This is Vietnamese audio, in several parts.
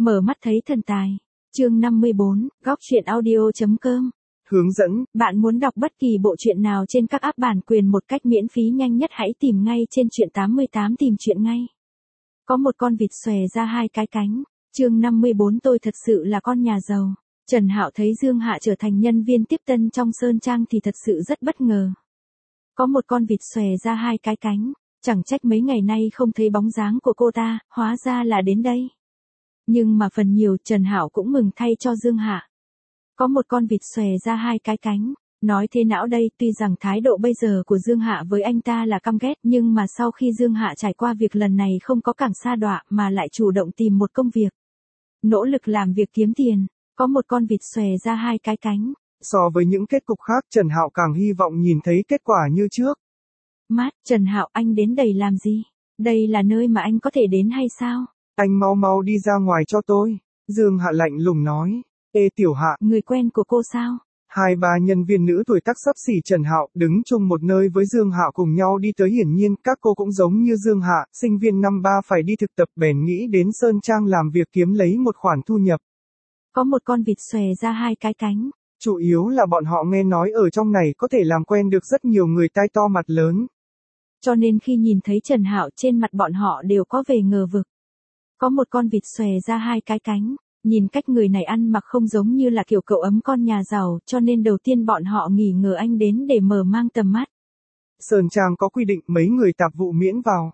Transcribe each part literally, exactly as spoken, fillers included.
Mở mắt thấy thần tài. Chương năm mươi bốn, góc truyện audio.com. Hướng dẫn. Bạn muốn đọc bất kỳ bộ truyện nào trên các app bản quyền một cách miễn phí nhanh nhất hãy tìm ngay trên truyện tám mươi tám tìm truyện ngay. Có một con vịt xòe ra hai cái cánh. Chương năm mươi bốn tôi thật sự là con nhà giàu. Trần Hạo thấy Dương Hạ trở thành nhân viên tiếp tân trong Sơn Trang thì thật sự rất bất ngờ. Có một con vịt xòe ra hai cái cánh. Chẳng trách mấy ngày nay không thấy bóng dáng của cô ta, hóa ra là đến đây. Nhưng mà phần nhiều Trần Hạo cũng mừng thay cho Dương Hạ. Có một con vịt xòe ra hai cái cánh. Nói thế não đây, tuy rằng thái độ bây giờ của Dương Hạ với anh ta là căm ghét, nhưng mà sau khi Dương Hạ trải qua việc lần này không có càng sa đọa mà lại chủ động tìm một công việc. Nỗ lực làm việc kiếm tiền. Có một con vịt xòe ra hai cái cánh. So với những kết cục khác Trần Hạo càng hy vọng nhìn thấy kết quả như trước. Mát, Trần Hạo anh đến đây làm gì? Đây là nơi mà anh có thể đến hay sao? Anh mau mau đi ra ngoài cho tôi. Dương Hạ lạnh lùng nói. Ê Tiểu Hạ. Người quen của cô sao? Hai ba nhân viên nữ tuổi tác xấp xỉ Trần Hạo đứng chung một nơi với Dương Hạ cùng nhau đi tới, hiển nhiên các cô cũng giống như Dương Hạ, sinh viên năm ba phải đi thực tập bèn nghĩ đến Sơn Trang làm việc kiếm lấy một khoản thu nhập. Có một con vịt xòe ra hai cái cánh. Chủ yếu là bọn họ nghe nói ở trong này có thể làm quen được rất nhiều người tai to mặt lớn. Cho nên khi nhìn thấy Trần Hạo trên mặt bọn họ đều có vẻ ngờ vực. Có một con vịt xòe ra hai cái cánh. Nhìn cách người này ăn mặc không giống như là kiểu cậu ấm con nhà giàu, cho nên đầu tiên bọn họ nghi ngờ anh đến để mở mang tầm mắt. Sơn Trang có quy định mấy người tạp vụ miễn vào.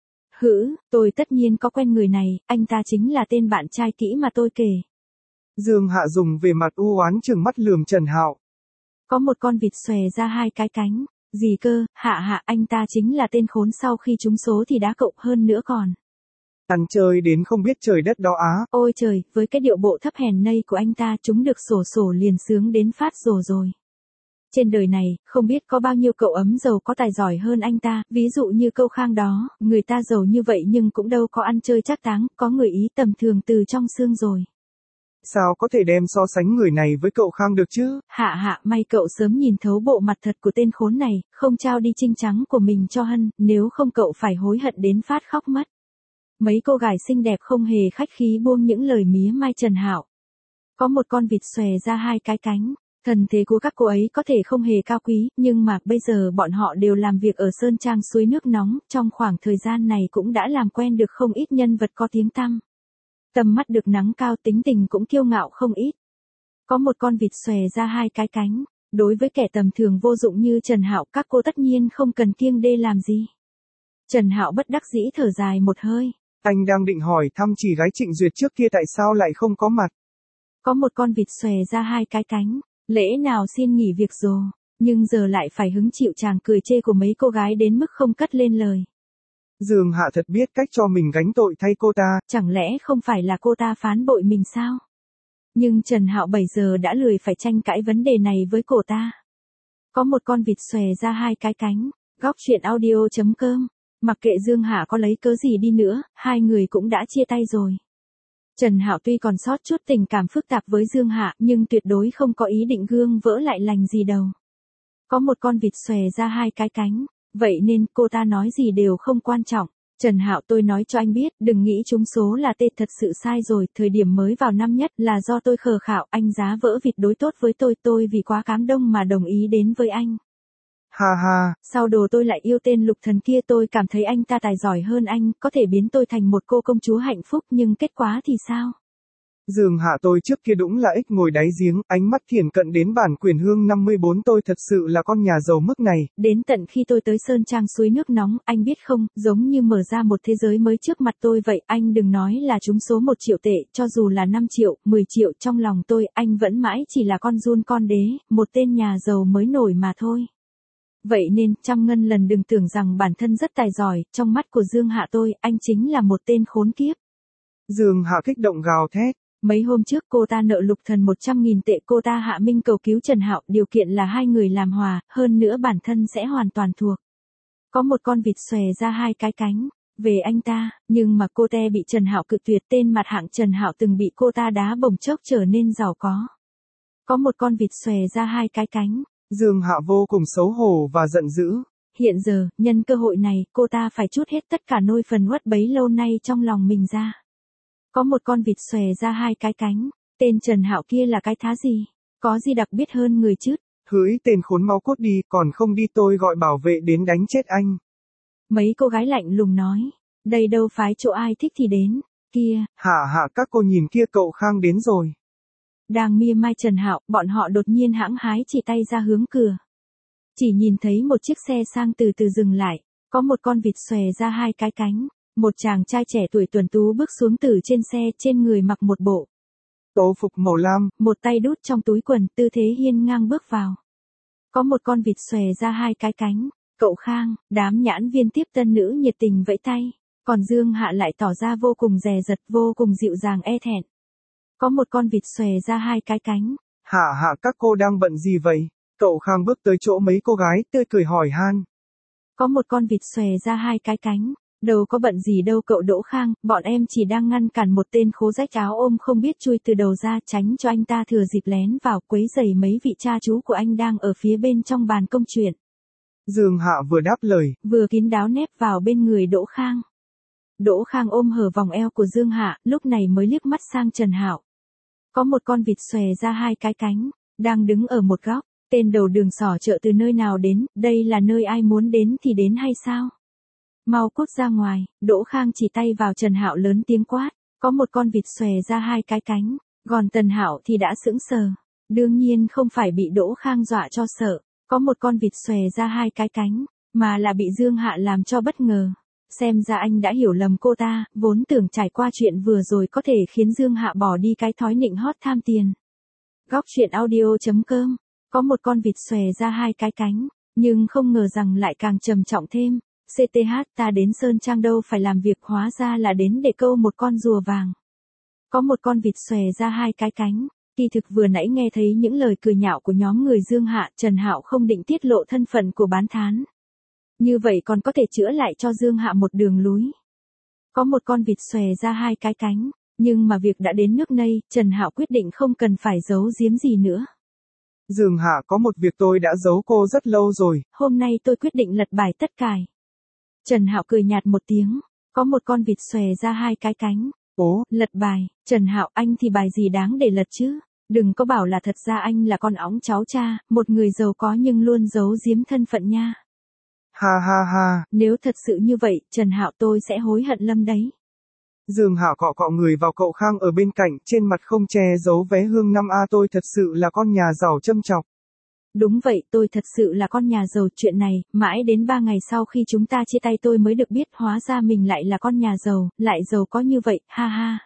Hử, tôi tất nhiên có quen người này, anh ta chính là tên bạn trai kỹ mà tôi kể. Dương Hạ dùng về mặt u oán trừng mắt lườm Trần Hạo. Có một con vịt xòe ra hai cái cánh. Gì cơ, Hạ Hạ anh ta chính là tên khốn sau khi trúng số thì đá cậu hơn nữa còn. Ăn chơi đến không biết trời đất đó á. Ôi trời, với cái điệu bộ thấp hèn nây của anh ta chúng được sổ sổ liền sướng đến phát rồ rồi. Trên đời này, không biết có bao nhiêu cậu ấm giàu có tài giỏi hơn anh ta, ví dụ như Câu Khang đó, người ta giàu như vậy nhưng cũng đâu có ăn chơi trác táng, có người ý tầm thường từ trong xương rồi. Sao có thể đem so sánh người này với cậu Khang được chứ? Hạ Hạ, may cậu sớm nhìn thấu bộ mặt thật của tên khốn này, không trao đi trinh trắng của mình cho Hân, nếu không cậu phải hối hận đến phát khóc mất. Mấy cô gái xinh đẹp không hề khách khí buông những lời mía mai Trần Hạo. Có một con vịt xòe ra hai cái cánh. Thần thế của các cô ấy có thể không hề cao quý, nhưng mà bây giờ bọn họ đều làm việc ở Sơn Trang suối nước nóng, trong khoảng thời gian này cũng đã làm quen được không ít nhân vật có tiếng tăm. Tầm mắt được nắng cao, tính tình cũng kiêu ngạo không ít. Có một con vịt xòe ra hai cái cánh. Đối với kẻ tầm thường vô dụng như Trần Hạo, các cô tất nhiên không cần kiêng đê làm gì. Trần Hạo bất đắc dĩ thở dài một hơi. Anh đang định hỏi thăm chị gái Trịnh Duyệt trước kia tại sao lại không có mặt. Có một con vịt xòe ra hai cái cánh. Lẽ nào xin nghỉ việc rồi, nhưng giờ lại phải hứng chịu chàng cười chê của mấy cô gái đến mức không cất lên lời. Dương Hạ thật biết cách cho mình gánh tội thay cô ta. Chẳng lẽ không phải là cô ta phán bội mình sao? Nhưng Trần Hạo bảy giờ đã lười phải tranh cãi vấn đề này với cô ta. Có một con vịt xòe ra hai cái cánh. Góc truyện audio.com. Mặc kệ Dương Hạ có lấy cớ gì đi nữa, hai người cũng đã chia tay rồi. Trần Hạo tuy còn sót chút tình cảm phức tạp với Dương Hạ, nhưng tuyệt đối không có ý định gương vỡ lại lành gì đâu. Có một con vịt xòe ra hai cái cánh, vậy nên cô ta nói gì đều không quan trọng. Trần Hạo tôi nói cho anh biết, đừng nghĩ trúng số là tê, thật sự sai rồi, thời điểm mới vào năm nhất là do tôi khờ khạo, anh giá vỡ vịt đối tốt với tôi, tôi vì quá cám đông mà đồng ý đến với anh. Ha ha. Sau đồ tôi lại yêu tên Lục Thần kia, tôi cảm thấy anh ta tài giỏi hơn anh, có thể biến tôi thành một cô công chúa hạnh phúc, nhưng kết quả thì sao? Dương Hạ tôi trước kia đúng là ích ngồi đáy giếng, ánh mắt thiển cận đến bản quyền hương năm mươi bốn tôi thật sự là con nhà giàu mức này. Đến tận khi tôi tới Sơn Trang suối nước nóng, anh biết không, giống như mở ra một thế giới mới trước mặt tôi vậy, anh đừng nói là trúng số một triệu tệ, cho dù là năm triệu, mười triệu, trong lòng tôi, anh vẫn mãi chỉ là con giun con đế, một tên nhà giàu mới nổi mà thôi. Vậy nên, trăm ngân lần đừng tưởng rằng bản thân rất tài giỏi, trong mắt của Dương Hạ tôi, anh chính là một tên khốn kiếp. Dương Hạ kích động gào thét. Mấy hôm trước cô ta nợ Lục Thần một trăm nghìn tệ, cô ta hạ minh cầu cứu Trần Hạo, điều kiện là hai người làm hòa, hơn nữa bản thân sẽ hoàn toàn thuộc. Có một con vịt xòe ra hai cái cánh, về anh ta, nhưng mà cô ta bị Trần Hạo cự tuyệt, tên mặt hạng Trần Hạo từng bị cô ta đá bổng chốc trở nên giàu có. Có một con vịt xòe ra hai cái cánh. Dương Hạ vô cùng xấu hổ và giận dữ. Hiện giờ, nhân cơ hội này, cô ta phải trút hết tất cả nỗi phần uất bấy lâu nay trong lòng mình ra. Có một con vịt xòe ra hai cái cánh, tên Trần Hạo kia là cái thá gì? Có gì đặc biệt hơn người chứ? Hưỡi tên khốn máu cút đi, còn không đi tôi gọi bảo vệ đến đánh chết anh. Mấy cô gái lạnh lùng nói, đây đâu phải chỗ ai thích thì đến, kia. Hả hả các cô nhìn kia cậu Khang đến rồi. Đang mia mai Trần Hạo, bọn họ đột nhiên hãng hái chỉ tay ra hướng cửa. Chỉ nhìn thấy một chiếc xe sang từ từ dừng lại, có một con vịt xòe ra hai cái cánh, một chàng trai trẻ tuổi tuấn tú bước xuống từ trên xe, trên người mặc một bộ Tô phục màu lam, một tay đút trong túi quần, tư thế hiên ngang bước vào. Có một con vịt xòe ra hai cái cánh, cậu Khang, đám nhãn viên tiếp tân nữ nhiệt tình vẫy tay, còn Dương Hạ lại tỏ ra vô cùng dè dặt, vô cùng dịu dàng e thẹn. Có một con vịt xòe ra hai cái cánh. Hả hả các cô đang bận gì vậy? Cậu Khang bước tới chỗ mấy cô gái, tươi cười hỏi han. Có một con vịt xòe ra hai cái cánh. Đâu có bận gì đâu cậu Đỗ Khang, bọn em chỉ đang ngăn cản một tên khố rách áo ôm không biết chui từ đầu ra, tránh cho anh ta thừa dịp lén vào quấy rầy mấy vị cha chú của anh đang ở phía bên trong bàn công chuyện. Dương Hạ vừa đáp lời, vừa kín đáo nép vào bên người Đỗ Khang. Đỗ Khang ôm hở vòng eo của Dương Hạ, lúc này mới liếc mắt sang Trần Hạo. Có một con vịt xòe ra hai cái cánh, đang đứng ở một góc, tên đầu đường xỏ chợ từ nơi nào đến, đây là nơi ai muốn đến thì đến hay sao? Mau cút ra ngoài, Đỗ Khang chỉ tay vào Trần Hạo lớn tiếng quát, có một con vịt xòe ra hai cái cánh, còn Tần Hạo thì đã sững sờ. Đương nhiên không phải bị Đỗ Khang dọa cho sợ, có một con vịt xòe ra hai cái cánh, mà là bị Dương Hạ làm cho bất ngờ. Xem ra anh đã hiểu lầm cô ta, vốn tưởng trải qua chuyện vừa rồi có thể khiến Dương Hạ bỏ đi cái thói nịnh hót tham tiền. Góc truyện audio chấm com, có một con vịt xòe ra hai cái cánh, nhưng không ngờ rằng lại càng trầm trọng thêm. xê tê hát ta đến Sơn Trang đâu phải làm việc, hóa ra là đến để câu một con rùa vàng. Có một con vịt xòe ra hai cái cánh, kỳ thực vừa nãy nghe thấy những lời cười nhạo của nhóm người Dương Hạ, Trần Hạo không định tiết lộ thân phận của bán thán. Như vậy còn có thể chữa lại cho Dương Hạ một đường lối. Có một con vịt xòe ra hai cái cánh, nhưng mà việc đã đến nước này, Trần Hạo quyết định không cần phải giấu giếm gì nữa. Dương Hạ có một việc tôi đã giấu cô rất lâu rồi. Hôm nay tôi quyết định lật bài tất cải. Trần Hạo cười nhạt một tiếng, có một con vịt xòe ra hai cái cánh. Ố, lật bài, Trần Hạo anh thì bài gì đáng để lật chứ? Đừng có bảo là thật ra anh là con óng cháu cha, một người giàu có nhưng luôn giấu giếm thân phận nha. Ha ha ha. Nếu thật sự như vậy, Trần Hạo tôi sẽ hối hận lâm đấy. Dương Hạ cọ cọ người vào cậu Khang ở bên cạnh, trên mặt không che giấu vé hương năm a tôi thật sự là con nhà giàu châm chọc. Đúng vậy, tôi thật sự là con nhà giàu, chuyện này, mãi đến ba ngày sau khi chúng ta chia tay tôi mới được biết, hóa ra mình lại là con nhà giàu, lại giàu có như vậy, ha ha.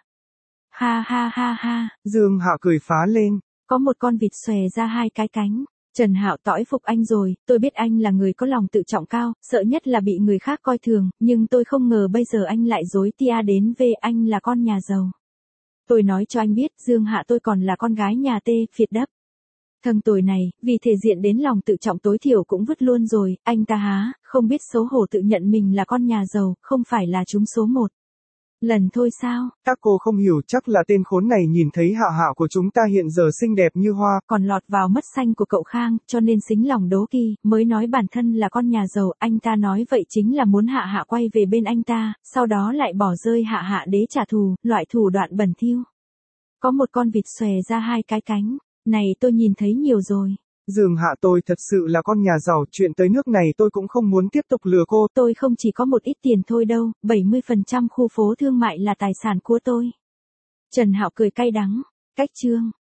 Ha ha ha ha. Dương Hạ cười phá lên. Có một con vịt xòe ra hai cái cánh. Trần Hạo tỏi phục anh rồi, tôi biết anh là người có lòng tự trọng cao, sợ nhất là bị người khác coi thường, nhưng tôi không ngờ bây giờ anh lại dối tia đến về anh là con nhà giàu. Tôi nói cho anh biết, Dương Hạ tôi còn là con gái nhà tê, phiệt đắp. Thằng tồi này, vì thể diện đến lòng tự trọng tối thiểu cũng vứt luôn rồi, anh ta há, không biết xấu hổ tự nhận mình là con nhà giàu, không phải là chúng số một. Lần thôi sao? Các cô không hiểu, chắc là tên khốn này nhìn thấy Hạ Hạ của chúng ta hiện giờ xinh đẹp như hoa, còn lọt vào mắt xanh của cậu Khang, cho nên xính lòng đố kỵ, mới nói bản thân là con nhà giàu, anh ta nói vậy chính là muốn Hạ Hạ quay về bên anh ta, sau đó lại bỏ rơi Hạ Hạ để trả thù, loại thủ đoạn bẩn thỉu. Có một con vịt xòe ra hai cái cánh, này tôi nhìn thấy nhiều rồi. Dương Hạ tôi thật sự là con nhà giàu, chuyện tới nước này tôi cũng không muốn tiếp tục lừa cô. Tôi không chỉ có một ít tiền thôi đâu, bảy mươi phần trăm khu phố thương mại là tài sản của tôi. Trần Hạo cười cay đắng, cách chương.